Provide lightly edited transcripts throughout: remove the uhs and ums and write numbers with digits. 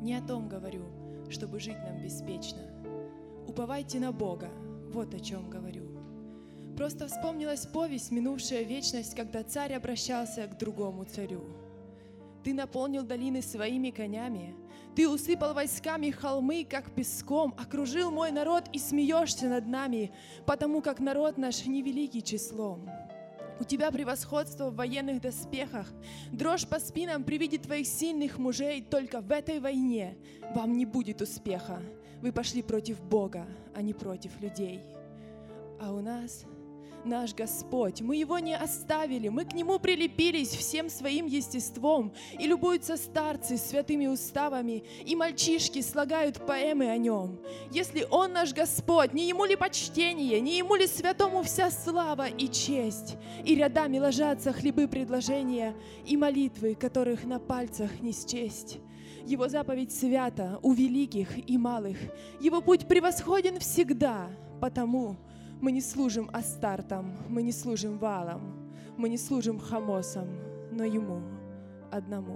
Не о том говорю, чтобы жить нам беспечно. Уповайте на Бога, вот о чем говорю. Просто вспомнилась повесть «Минувшая вечность», когда царь обращался к другому царю. Ты наполнил долины своими конями, ты усыпал войсками холмы, как песком, окружил мой народ и смеешься над нами, потому как народ наш невеликий числом. У тебя превосходство в военных доспехах, дрожь по спинам при виде твоих сильных мужей. Только в этой войне вам не будет успеха. Вы пошли против Бога, а не против людей. А у нас наш Господь, мы Его не оставили, мы к Нему прилепились всем своим естеством, и любуются старцы святыми уставами, и мальчишки слагают поэмы о Нем. Если Он наш Господь, не Ему ли почтение, не Ему ли святому вся слава и честь? И рядами ложатся хлебы предложения и молитвы, которых на пальцах не счесть. Его заповедь свята у великих и малых, Его путь превосходен всегда, потому мы не служим Астартам, мы не служим Ваалам, мы не служим Хамосам, но Ему одному.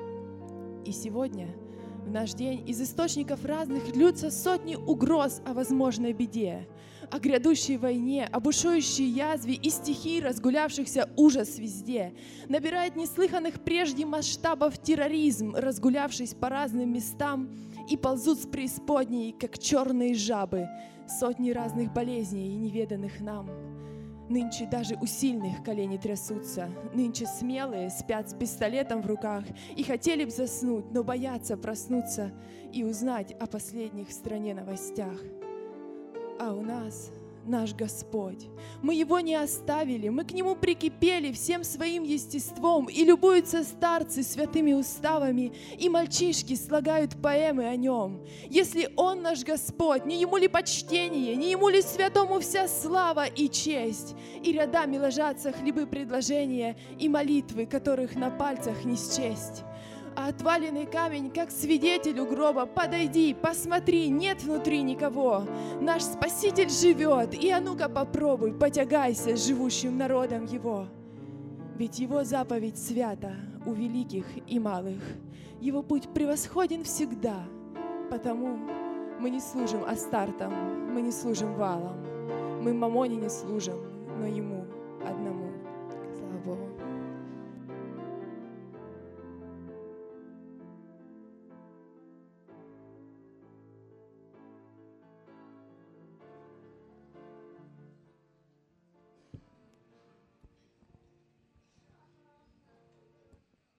И сегодня, в наш день, из источников разных льются сотни угроз о возможной беде, о грядущей войне, о бушующей язве и стихии разгулявшихся ужас везде. Набирает неслыханных прежде масштабов терроризм, разгулявшись по разным местам, и ползут с преисподней, как черные жабы, сотни разных болезней, неведанных нам. Нынче даже у сильных колени трясутся, нынче смелые спят с пистолетом в руках и хотели б заснуть, но боятся проснуться и узнать о последних в стране новостях. А у нас наш Господь, мы Его не оставили, мы к Нему прикипели всем своим естеством, и любуются старцы святыми уставами, и мальчишки слагают поэмы о Нем. Если Он наш Господь, не Ему ли почтение, не Ему ли святому вся слава и честь? И рядами ложатся хлебы предложения и молитвы, которых на пальцах не счесть. А отваленный камень, как свидетель у гроба, подойди, посмотри, нет внутри никого. Наш Спаситель живет, и а ну-ка попробуй, потягайся с живущим народом Его. Ведь Его заповедь свята у великих и малых, Его путь превосходен всегда, потому мы не служим Астартам, мы не служим Ваалам, мы Мамоне не служим, но Ему одному.